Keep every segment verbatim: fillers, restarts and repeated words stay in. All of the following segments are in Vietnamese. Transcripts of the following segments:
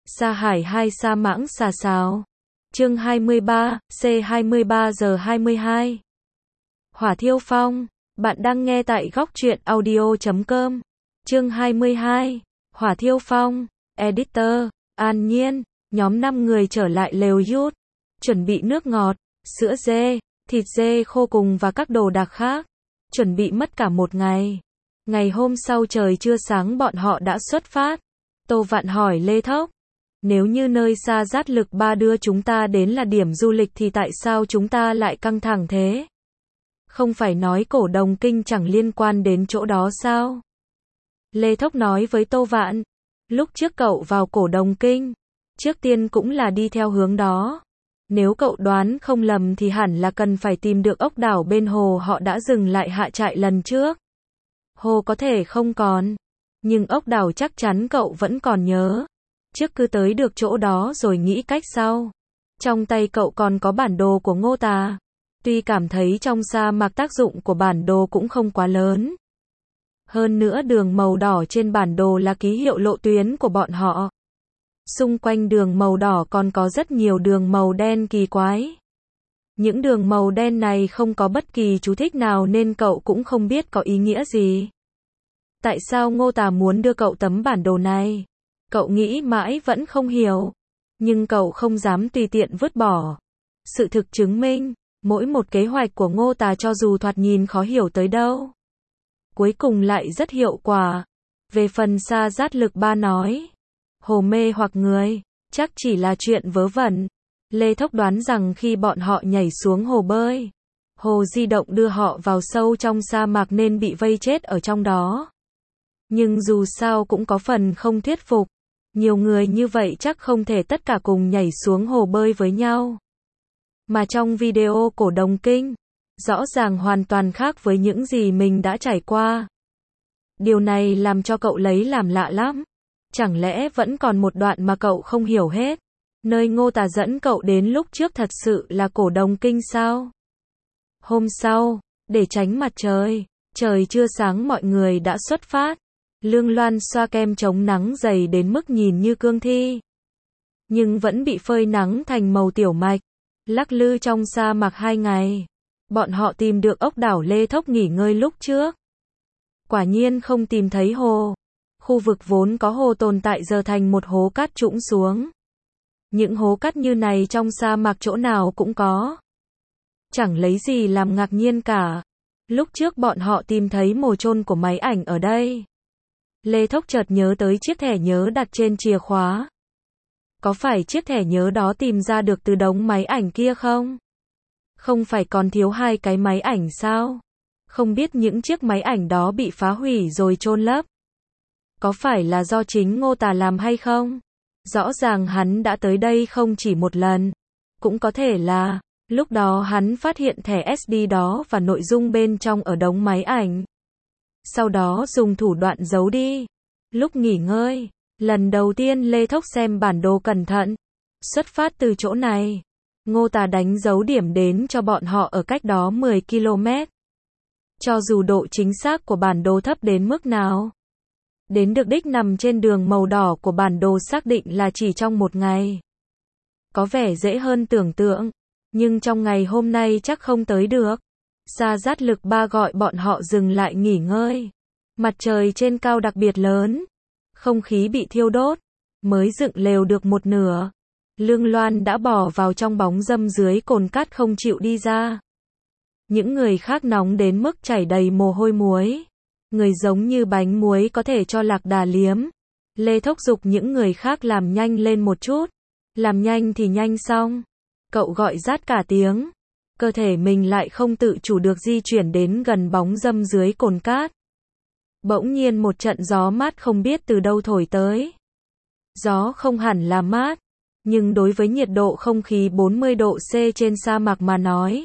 Sa Hải hai Sa Mãng Xà Xào. Chương hai mươi ba, C hai mươi ba giờ hai mươi hai. Hỏa Thiêu Phong. Bạn đang nghe tại góc truyện audio chấm com. Chương hai mươi hai. Hỏa Thiêu Phong. Editor. An Nhiên. Nhóm năm người trở lại lều yút. Chuẩn bị nước ngọt, sữa dê, thịt dê khô cùng và các đồ đạc khác. Chuẩn bị mất cả một ngày. Ngày hôm sau trời chưa sáng bọn họ đã xuất phát. Tô Vạn hỏi Lê Thốc. Nếu như nơi Sa Giát Lực Ba đưa chúng ta đến là điểm du lịch thì tại sao chúng ta lại căng thẳng thế? Không phải nói Cổ Đồng Kinh chẳng liên quan đến chỗ đó sao? Lê Thốc nói với Tô Vạn. Lúc trước cậu vào Cổ Đồng Kinh, trước tiên cũng là đi theo hướng đó. Nếu cậu đoán không lầm thì hẳn là cần phải tìm được ốc đảo bên hồ họ đã dừng lại hạ trại lần trước. Hồ có thể không còn, nhưng ốc đảo chắc chắn cậu vẫn còn nhớ. Trước cứ tới được chỗ đó rồi nghĩ cách sau. Trong tay cậu còn có bản đồ của Ngô Tà. Tuy cảm thấy trong sa mạc tác dụng của bản đồ cũng không quá lớn. Hơn nữa đường màu đỏ trên bản đồ là ký hiệu lộ tuyến của bọn họ. Xung quanh đường màu đỏ còn có rất nhiều đường màu đen kỳ quái. Những đường màu đen này không có bất kỳ chú thích nào nên cậu cũng không biết có ý nghĩa gì. Tại sao Ngô Tà muốn đưa cậu tấm bản đồ này? Cậu nghĩ mãi vẫn không hiểu. Nhưng cậu không dám tùy tiện vứt bỏ. Sự thực chứng minh, mỗi một kế hoạch của Ngô Tà cho dù thoạt nhìn khó hiểu tới đâu, cuối cùng lại rất hiệu quả. Về phần Sa Giát Lực Ba nói, hồ mê hoặc người, chắc chỉ là chuyện vớ vẩn. Lê Thốc đoán rằng khi bọn họ nhảy xuống hồ bơi, hồ di động đưa họ vào sâu trong sa mạc nên bị vây chết ở trong đó. Nhưng dù sao cũng có phần không thuyết phục. Nhiều người như vậy chắc không thể tất cả cùng nhảy xuống hồ bơi với nhau. Mà trong video Cổ Đồng Kinh, rõ ràng hoàn toàn khác với những gì mình đã trải qua. Điều này làm cho cậu lấy làm lạ lắm. Chẳng lẽ vẫn còn một đoạn mà cậu không hiểu hết? Nơi Ngô Tà dẫn cậu đến lúc trước thật sự là Cổ Đồng Kinh sao? Hôm sau, để tránh mặt trời, trời chưa sáng mọi người đã xuất phát. Lương Loan xoa kem chống nắng dày đến mức nhìn như cương thi, nhưng vẫn bị phơi nắng thành màu tiểu mạch. Lắc lư trong sa mạc hai ngày, bọn họ tìm được ốc đảo Lê Thốc nghỉ ngơi lúc trước. Quả nhiên không tìm thấy hồ. Khu vực vốn có hồ tồn tại giờ thành một hố cát trũng xuống. Những hố cát như này trong sa mạc chỗ nào cũng có. Chẳng lấy gì làm ngạc nhiên cả. Lúc trước bọn họ tìm thấy mồ chôn của máy ảnh ở đây. Lê Thốc chợt nhớ tới chiếc thẻ nhớ đặt trên chìa khóa. Có phải chiếc thẻ nhớ đó tìm ra được từ đống máy ảnh kia không? Không phải còn thiếu hai cái máy ảnh sao? Không biết những chiếc máy ảnh đó bị phá hủy rồi chôn lấp. Có phải là do chính Ngô Tà làm hay không? Rõ ràng hắn đã tới đây không chỉ một lần. Cũng có thể là, lúc đó hắn phát hiện thẻ ét đê đó và nội dung bên trong ở đống máy ảnh. Sau đó dùng thủ đoạn giấu đi. Lúc nghỉ ngơi, lần đầu tiên Lê Thốc xem bản đồ cẩn thận. Xuất phát từ chỗ này, Ngô Tà đánh dấu điểm đến cho bọn họ ở cách đó mười ki lô mét. Cho dù độ chính xác của bản đồ thấp đến mức nào, đến được đích nằm trên đường màu đỏ của bản đồ xác định là chỉ trong một ngày. Có vẻ dễ hơn tưởng tượng, nhưng trong ngày hôm nay chắc không tới được. Sa Giát Lực Ba gọi bọn họ dừng lại nghỉ ngơi. Mặt trời trên cao đặc biệt lớn. Không khí bị thiêu đốt. Mới dựng lều được một nửa. Lương Loan đã bỏ vào trong bóng râm dưới cồn cát không chịu đi ra. Những người khác nóng đến mức chảy đầy mồ hôi muối. Người giống như bánh muối có thể cho lạc đà liếm. Lê Thốc giục những người khác làm nhanh lên một chút. Làm nhanh thì nhanh xong. Cậu gọi rát cả tiếng. Cơ thể mình lại không tự chủ được di chuyển đến gần bóng râm dưới cồn cát. Bỗng nhiên một trận gió mát không biết từ đâu thổi tới. Gió không hẳn là mát, nhưng đối với nhiệt độ không khí bốn mươi độ C trên sa mạc mà nói,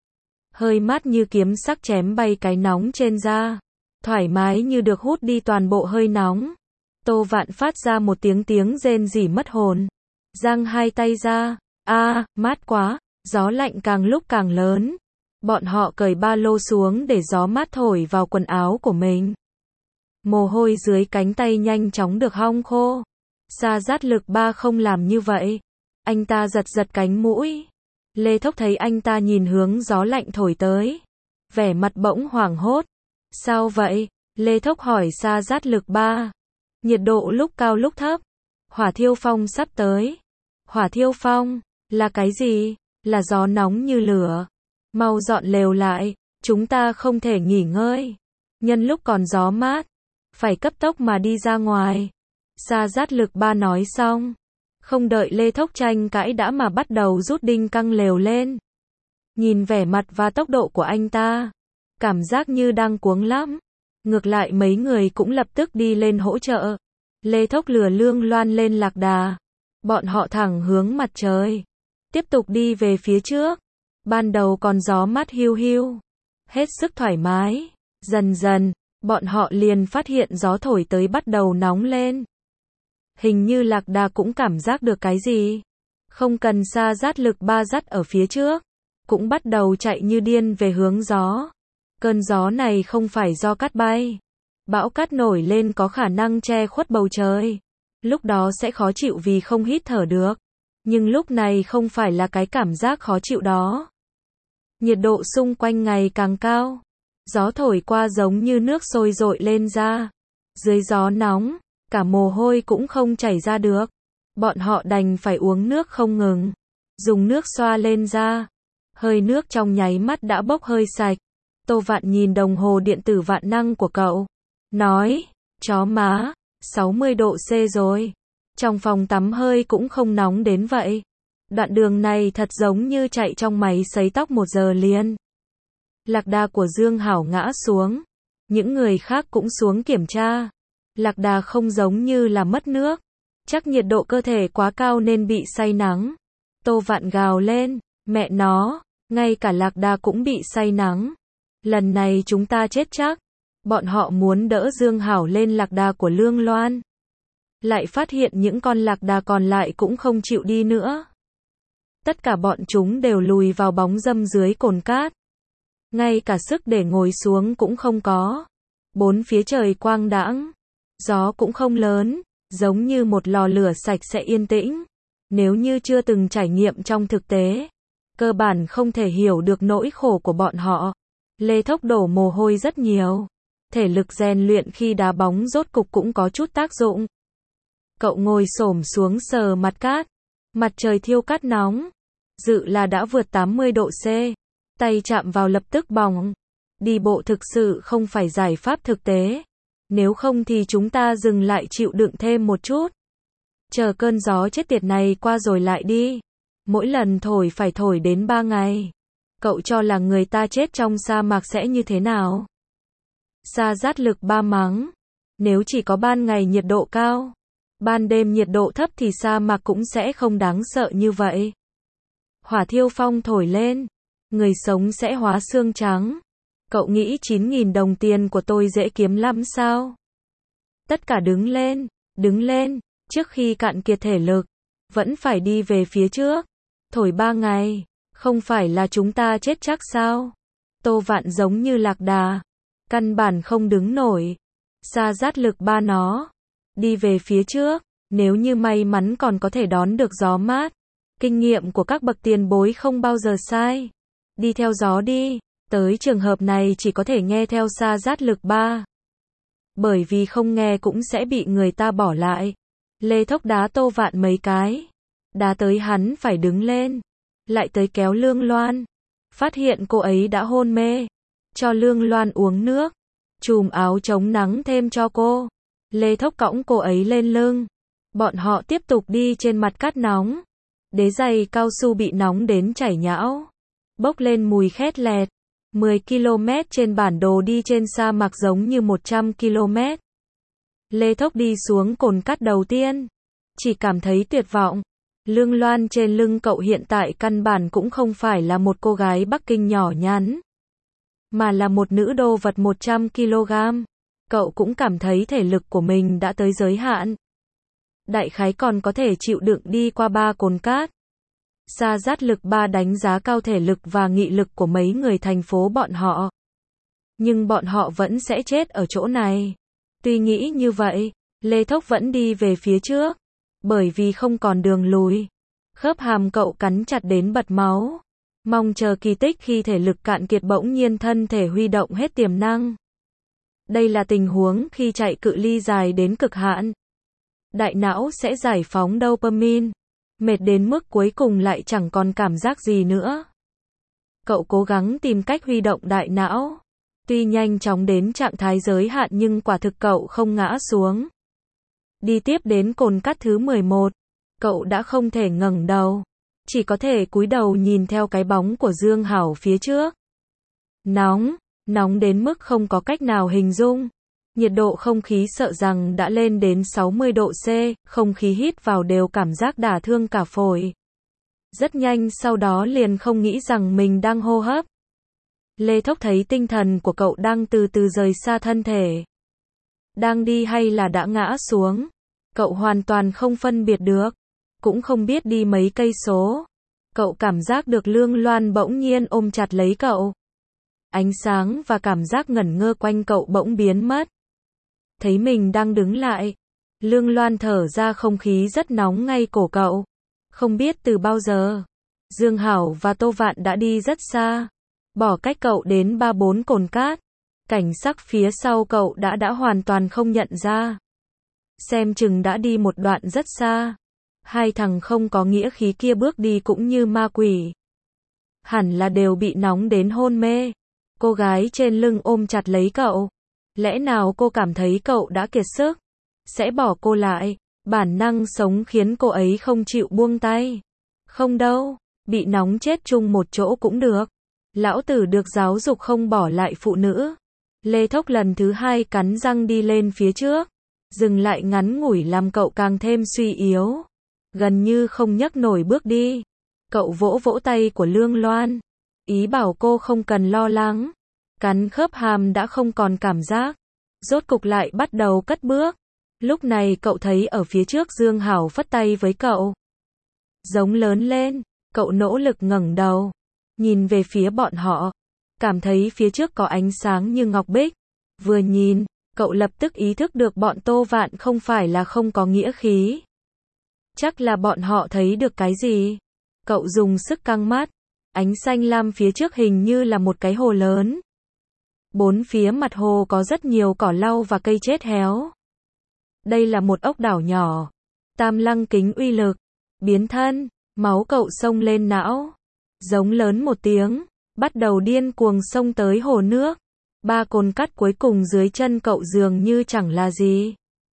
hơi mát như kiếm sắc chém bay cái nóng trên da, thoải mái như được hút đi toàn bộ hơi nóng. Tô Vạn phát ra một tiếng tiếng rên rỉ mất hồn, giang hai tay ra, a, mát quá. Gió lạnh càng lúc càng lớn. Bọn họ cởi ba lô xuống để gió mát thổi vào quần áo của mình. Mồ hôi dưới cánh tay nhanh chóng được hong khô. Sa Dát Lực Ba không làm như vậy. Anh ta giật giật cánh mũi. Lê Thốc thấy anh ta nhìn hướng gió lạnh thổi tới. Vẻ mặt bỗng hoảng hốt. Sao vậy? Lê Thốc hỏi Sa Dát Lực Ba. Nhiệt độ lúc cao lúc thấp. Hỏa thiêu phong sắp tới. Hỏa thiêu phong, là cái gì? Là gió nóng như lửa. Mau dọn lều lại, chúng ta không thể nghỉ ngơi. Nhân lúc còn gió mát, phải cấp tốc mà đi ra ngoài. Sa Dát Lực Ba nói xong. Không đợi Lê Thốc tranh cãi đã mà bắt đầu rút đinh căng lều lên. Nhìn vẻ mặt và tốc độ của anh ta, cảm giác như đang cuống lắm. Ngược lại mấy người cũng lập tức đi lên hỗ trợ. Lê Thốc lừa Lương Loan lên lạc đà. Bọn họ thẳng hướng mặt trời. Tiếp tục đi về phía trước. Ban đầu còn gió mát hiu hiu. Hết sức thoải mái. Dần dần, bọn họ liền phát hiện gió thổi tới bắt đầu nóng lên. Hình như lạc đà cũng cảm giác được cái gì. Không cần Sa Dát Lực Ba dắt ở phía trước. Cũng bắt đầu chạy như điên về hướng gió. Cơn gió này không phải do cát bay. Bão cát nổi lên có khả năng che khuất bầu trời. Lúc đó sẽ khó chịu vì không hít thở được. Nhưng lúc này không phải là cái cảm giác khó chịu đó. Nhiệt độ xung quanh ngày càng cao. Gió thổi qua giống như nước sôi dội lên ra. Dưới gió nóng, cả mồ hôi cũng không chảy ra được. Bọn họ đành phải uống nước không ngừng. Dùng nước xoa lên da. Hơi nước trong nháy mắt đã bốc hơi sạch. Tô Vạn nhìn đồng hồ điện tử vạn năng của cậu. Nói, chó má, sáu mươi độ C rồi. Trong phòng tắm hơi cũng không nóng đến vậy. Đoạn đường này thật giống như chạy trong máy sấy tóc một giờ liền. Lạc đà của Dương Hảo ngã xuống. Những người khác cũng xuống kiểm tra. Lạc đà không giống như là mất nước. Chắc nhiệt độ cơ thể quá cao nên bị say nắng. Tô Vạn gào lên, mẹ nó, ngay cả lạc đà cũng bị say nắng. Lần này chúng ta chết chắc. Bọn họ muốn đỡ Dương Hảo lên lạc đà của Lương Loan. Lại phát hiện những con lạc đà còn lại cũng không chịu đi nữa. Tất cả bọn chúng đều lùi vào bóng râm dưới cồn cát. Ngay cả sức để ngồi xuống cũng không có. Bốn phía trời quang đãng. Gió cũng không lớn, giống như một lò lửa sạch sẽ yên tĩnh. Nếu như chưa từng trải nghiệm trong thực tế, cơ bản không thể hiểu được nỗi khổ của bọn họ. Lê Thốc đổ mồ hôi rất nhiều. Thể lực rèn luyện khi đá bóng rốt cục cũng có chút tác dụng. Cậu ngồi xổm xuống sờ mặt cát. Mặt trời thiêu cát nóng. Dự là đã vượt tám mươi độ C. Tay chạm vào lập tức bỏng. Đi bộ thực sự không phải giải pháp thực tế. Nếu không thì chúng ta dừng lại chịu đựng thêm một chút. Chờ cơn gió chết tiệt này qua rồi lại đi. Mỗi lần thổi phải thổi đến ba ngày. Cậu cho là người ta chết trong sa mạc sẽ như thế nào? Sa Dát Lực Ba mắng. Nếu chỉ có ban ngày nhiệt độ cao, ban đêm nhiệt độ thấp thì sa mạc cũng sẽ không đáng sợ như vậy. Hỏa thiêu phong thổi lên, người sống sẽ hóa xương trắng. Cậu nghĩ chín nghìn đồng tiền của tôi dễ kiếm lắm sao? Tất cả đứng lên, đứng lên, trước khi cạn kiệt thể lực, vẫn phải đi về phía trước. Thổi ba ngày, không phải là chúng ta chết chắc sao? Tô Vạn giống như lạc đà, căn bản không đứng nổi. Sa Dát Lực Ba nó, đi về phía trước, nếu như may mắn còn có thể đón được gió mát. Kinh nghiệm của các bậc tiền bối không bao giờ sai. Đi theo gió đi, tới trường hợp này chỉ có thể nghe theo Sa Dát Lực Ba. Bởi vì không nghe cũng sẽ bị người ta bỏ lại. Lê Thốc đá Tô Vạn mấy cái. Đá tới hắn phải đứng lên. Lại tới kéo Lương Loan. Phát hiện cô ấy đã hôn mê. Cho Lương Loan uống nước. Chùm áo chống nắng thêm cho cô. Lê Thốc cõng cô ấy lên lưng. Bọn họ tiếp tục đi trên mặt cát nóng. Đế giày cao su bị nóng đến chảy nhão. Bốc lên mùi khét lẹt. mười ki lô mét trên bản đồ đi trên sa mạc giống như một trăm ki lô mét. Lê Thốc đi xuống cồn cát đầu tiên. Chỉ cảm thấy tuyệt vọng. Lương Loan trên lưng cậu hiện tại căn bản cũng không phải là một cô gái Bắc Kinh nhỏ nhắn. Mà là một nữ đô vật một trăm ki lô gam. Cậu cũng cảm thấy thể lực của mình đã tới giới hạn. Đại khái còn có thể chịu đựng đi qua ba cồn cát. Sa Dát Lực Ba đánh giá cao thể lực và nghị lực của mấy người thành phố bọn họ. Nhưng bọn họ vẫn sẽ chết ở chỗ này. Tuy nghĩ như vậy, Lê Thốc vẫn đi về phía trước. Bởi vì không còn đường lùi. Khớp hàm cậu cắn chặt đến bật máu. Mong chờ kỳ tích khi thể lực cạn kiệt bỗng nhiên thân thể huy động hết tiềm năng. Đây là tình huống khi chạy cự ly dài đến cực hạn. Đại não sẽ giải phóng dopamine. Mệt đến mức cuối cùng lại chẳng còn cảm giác gì nữa. Cậu cố gắng tìm cách huy động đại não. Tuy nhanh chóng đến trạng thái giới hạn nhưng quả thực cậu không ngã xuống. Đi tiếp đến cồn cắt thứ mười một. Cậu đã không thể ngẩng đầu. Chỉ có thể cúi đầu nhìn theo cái bóng của Dương Hảo phía trước. Nóng, nóng đến mức không có cách nào hình dung. Nhiệt độ không khí sợ rằng đã lên đến sáu mươi độ C, không khí hít vào đều cảm giác đả thương cả phổi. Rất nhanh sau đó liền không nghĩ rằng mình đang hô hấp. Lê Thốc thấy tinh thần của cậu đang từ từ rời xa thân thể. Đang đi hay là đã ngã xuống. Cậu hoàn toàn không phân biệt được. Cũng không biết đi mấy cây số. Cậu cảm giác được Lương Loan bỗng nhiên ôm chặt lấy cậu. Ánh sáng và cảm giác ngẩn ngơ quanh cậu bỗng biến mất. Thấy mình đang đứng lại. Lương Loan thở ra không khí rất nóng ngay cổ cậu. Không biết từ bao giờ. Dương Hảo và Tô Vạn đã đi rất xa. Bỏ cách cậu đến ba bốn cồn cát. Cảnh sắc phía sau cậu đã đã hoàn toàn không nhận ra. Xem chừng đã đi một đoạn rất xa. Hai thằng không có nghĩa khí kia bước đi cũng như ma quỷ. Hẳn là đều bị nóng đến hôn mê. Cô gái trên lưng ôm chặt lấy cậu. Lẽ nào cô cảm thấy cậu đã kiệt sức? Sẽ bỏ cô lại. Bản năng sống khiến cô ấy không chịu buông tay. Không đâu, bị nóng chết chung một chỗ cũng được. Lão tử được giáo dục không bỏ lại phụ nữ. Lê Thốc lần thứ hai cắn răng đi lên phía trước. Dừng lại ngắn ngủi làm cậu càng thêm suy yếu. Gần như không nhấc nổi bước đi. Cậu vỗ vỗ tay của Lương Loan. Ý bảo cô không cần lo lắng. Cắn khớp hàm đã không còn cảm giác. Rốt cục lại bắt đầu cất bước. Lúc này cậu thấy ở phía trước Dương Hảo phất tay với cậu. Giống lớn lên. Cậu nỗ lực ngẩng đầu. Nhìn về phía bọn họ. Cảm thấy phía trước có ánh sáng như ngọc bích. Vừa nhìn, cậu lập tức ý thức được bọn Tô Vạn không phải là không có nghĩa khí. Chắc là bọn họ thấy được cái gì. Cậu dùng sức căng mắt. Ánh xanh lam phía trước hình như là một cái hồ lớn. Bốn phía mặt hồ có rất nhiều cỏ lau và cây chết héo. Đây là một ốc đảo nhỏ. Tam lăng kính uy lực. Biến thân. Máu cậu xông lên não. Giống lớn một tiếng. Bắt đầu điên cuồng xông tới hồ nước. Ba cồn cắt cuối cùng dưới chân cậu dường như chẳng là gì.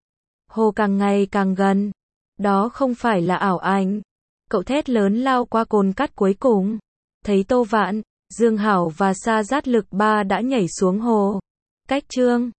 Hồ càng ngày càng gần. Đó không phải là ảo ảnh. Cậu thét lớn lao qua cồn cắt cuối cùng. Thấy Tô Vạn, Dương Hảo và Sa Giát Lực Ba đã nhảy xuống hồ. Cách chương